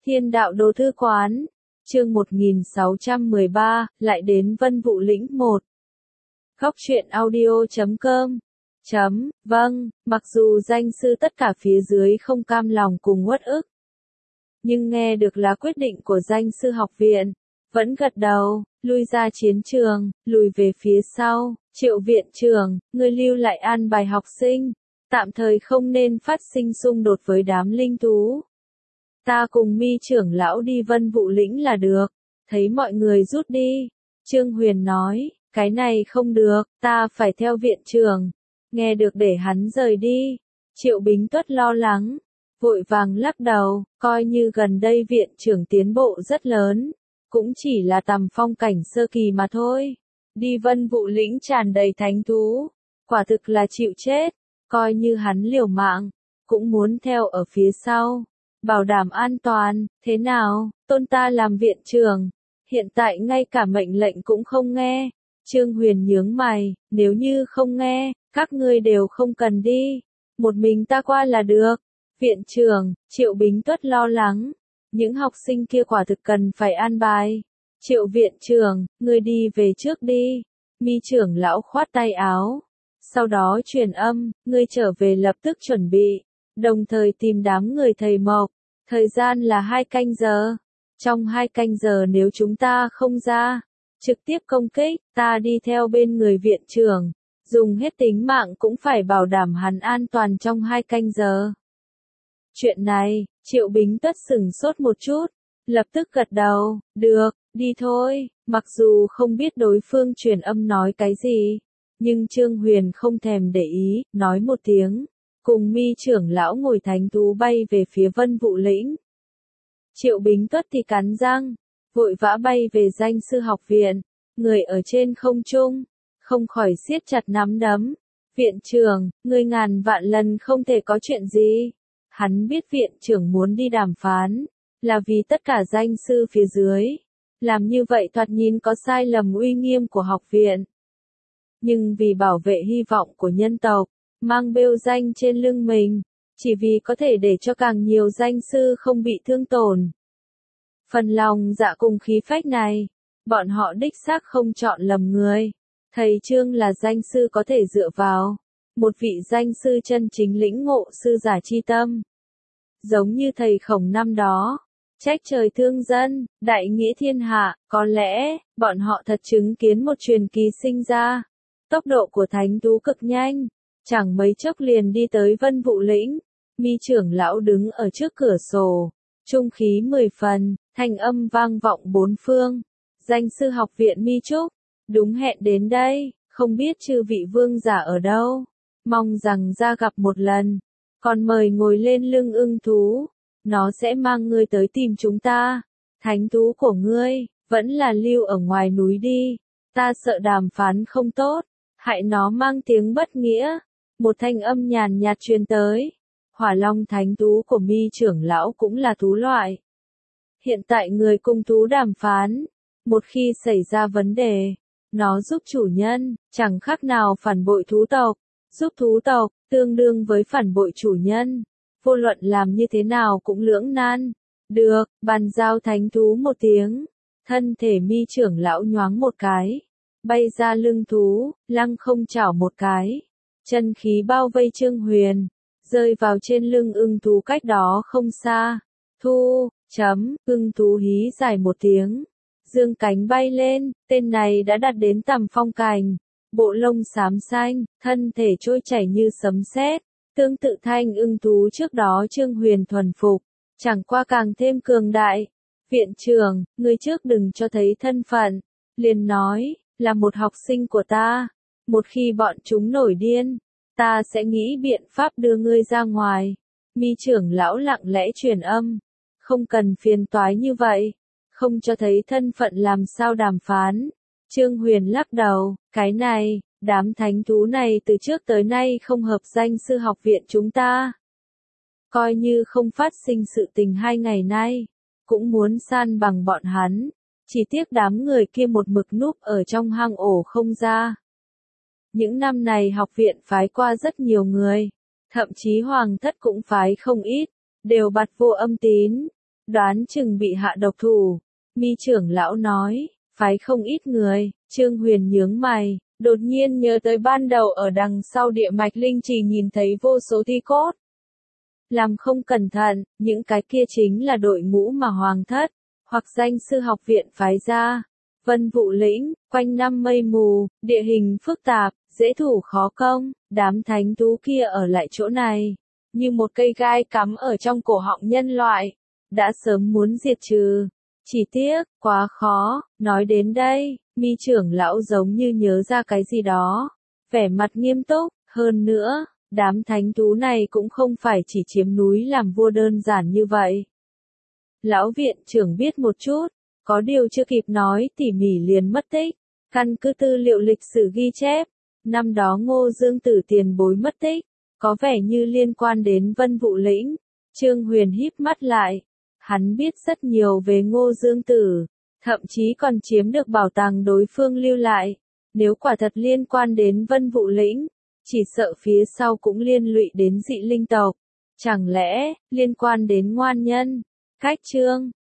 Thiên đạo đồ thư quán, chương 1613, lại đến Vân Vũ Lĩnh 1. Góc truyện audio.com. Vâng, mặc dù danh sư tất cả phía dưới không cam lòng cùng uất ức, nhưng nghe được là quyết định của danh sư học viện, vẫn gật đầu, lui ra chiến trường, lùi về phía sau. Triệu viện trưởng, ngươi lưu lại an bài học sinh, tạm thời không nên phát sinh xung đột với đám linh thú. Ta cùng Mi trưởng lão đi Vân Vũ Lĩnh là được. Thấy mọi người rút đi, Trương Huyền nói, cái này không được, ta phải theo viện trưởng. Nghe được để hắn rời đi, Triệu Bính Tuất lo lắng, vội vàng lắc đầu, coi như gần đây viện trưởng tiến bộ rất lớn, cũng chỉ là tầm phong cảnh sơ kỳ mà thôi. Đi Vân Vũ Lĩnh tràn đầy thánh thú, quả thực là chịu chết, coi như hắn liều mạng, cũng muốn theo ở phía sau, bảo đảm an toàn. Thế nào, tôn ta làm viện trưởng, hiện tại ngay cả mệnh lệnh cũng không nghe. Trương Huyền nhướng mày, nếu như không nghe, các ngươi đều không cần đi, một mình ta qua là được. Viện trưởng, Triệu Bính Tuất lo lắng, những học sinh kia quả thực cần phải an bài. Triệu viện trưởng, ngươi đi về trước đi. Mi trưởng lão khoát tay áo, sau đó truyền âm, ngươi trở về lập tức chuẩn bị, đồng thời tìm đám người thầy Mộc. Thời gian là 2 canh giờ. Trong 2 canh giờ nếu chúng ta không ra, trực tiếp công kích, ta đi theo bên người viện trưởng, dùng hết tính mạng cũng phải bảo đảm hắn an toàn trong 2 canh giờ. Chuyện này, Triệu Bính Tuất sửng sốt một chút, lập tức gật đầu, được, đi thôi. Mặc dù không biết đối phương truyền âm nói cái gì, nhưng Trương Huyền không thèm để ý, nói một tiếng, cùng Mi trưởng lão ngồi thánh thú bay về phía Vân Vũ Lĩnh. Triệu Bính Tuất thì cắn răng, vội vã bay về danh sư học viện, người ở trên không trung, không khỏi siết chặt nắm đấm. Viện trưởng, ngươi ngàn vạn lần không thể có chuyện gì. Hắn biết viện trưởng muốn đi đàm phán, là vì tất cả danh sư phía dưới. Làm như vậy thoạt nhìn có sai lầm uy nghiêm của học viện. Nhưng vì bảo vệ hy vọng của nhân tộc, mang bêu danh trên lưng mình, chỉ vì có thể để cho càng nhiều danh sư không bị thương tổn. Phần lòng dạ cùng khí phách này, bọn họ đích xác không chọn lầm người. Thầy Trương là danh sư có thể dựa vào, một vị danh sư chân chính lĩnh ngộ sư giả chi tâm. Giống như thầy Khổng năm đó, trách trời thương dân, đại nghĩa thiên hạ, có lẽ, bọn họ thật chứng kiến một truyền kỳ sinh ra. Tốc độ của thánh thú cực nhanh, chẳng mấy chốc liền đi tới Vân Vũ Lĩnh. Mi trưởng lão đứng ở trước cửa sổ, trung khí 10 phần, thanh âm vang vọng bốn phương. Danh sư học viện Mi Trúc, đúng hẹn đến đây, không biết chư vị vương giả ở đâu, mong rằng ra gặp một lần, còn mời ngồi lên lưng ưng thú, nó sẽ mang ngươi tới tìm chúng ta. Thánh thú của ngươi, vẫn là lưu ở ngoài núi đi, ta sợ đàm phán không tốt, hại nó mang tiếng bất nghĩa. Một thanh âm nhàn nhạt truyền tới. Hỏa Long thánh thú của Mi trưởng lão cũng là thú loại. Hiện tại người cùng thú đàm phán, một khi xảy ra vấn đề, nó giúp chủ nhân, chẳng khác nào phản bội thú tộc. Giúp thú tộc, tương đương với phản bội chủ nhân. Vô luận làm như thế nào cũng lưỡng nan. Được, bàn giao thánh thú một tiếng. Thân thể Mi trưởng lão nhoáng một cái, bay ra lưng thú, lăng không chảo một cái. Chân khí bao vây Trương Huyền, rơi vào trên lưng ưng thú cách đó không xa. Ưng thú hí dài một tiếng, dương cánh bay lên, tên này đã đạt đến tầm phong cảnh. Bộ lông xám xanh, thân thể trôi chảy như sấm sét, tương tự thanh ưng thú trước đó Trương Huyền thuần phục, chẳng qua càng thêm cường đại. Viện trưởng, ngươi trước đừng cho thấy thân phận, liền nói, là một học sinh của ta. Một khi bọn chúng nổi điên, ta sẽ nghĩ biện pháp đưa ngươi ra ngoài. Mi trưởng lão lặng lẽ truyền âm, không cần phiền toái như vậy, không cho thấy thân phận làm sao đàm phán. Trương Huyền lắc đầu, cái này, đám thánh thú này từ trước tới nay không hợp danh sư học viện chúng ta. Coi như không phát sinh sự tình 2 ngày nay, cũng muốn san bằng bọn hắn, chỉ tiếc đám người kia một mực núp ở trong hang ổ không ra. Những năm này học viện phái qua rất nhiều người, thậm chí hoàng thất cũng phái không ít, đều bặt vô âm tín. đoán chừng bị hạ độc thủ. Mi trưởng lão nói, phái không ít người. Trương Huyền nhướng mày, đột nhiên nhớ tới ban đầu ở đằng sau địa mạch linh trì nhìn thấy vô số thi cốt. Làm không cẩn thận, những cái kia chính là đội ngũ mà hoàng thất, hoặc danh sư học viện phái ra. Vân Vũ Lĩnh, quanh năm mây mù, địa hình phức tạp, dễ thủ khó công, đám thánh thú kia ở lại chỗ này, như một cây gai cắm ở trong cổ họng nhân loại, đã sớm muốn diệt trừ. Chỉ tiếc, quá khó. Nói đến đây, Mi trưởng lão giống như nhớ ra cái gì đó, vẻ mặt nghiêm túc. Hơn nữa, đám thánh thú này cũng không phải chỉ chiếm núi làm vua đơn giản như vậy. Lão viện trưởng biết một chút, có điều chưa kịp nói tỉ mỉ liền mất tích. Căn cứ tư liệu lịch sử ghi chép, năm đó Ngô Dương Tử tiền bối mất tích, có vẻ như liên quan đến Vân Vũ Lĩnh. Trương Huyền híp mắt lại, hắn biết rất nhiều về Ngô Dương Tử, thậm chí còn chiếm được bảo tàng đối phương lưu lại. Nếu quả thật liên quan đến Vân Vũ Lĩnh, chỉ sợ phía sau cũng liên lụy đến dị linh tộc. Chẳng lẽ, liên quan đến ngoan nhân, cách chương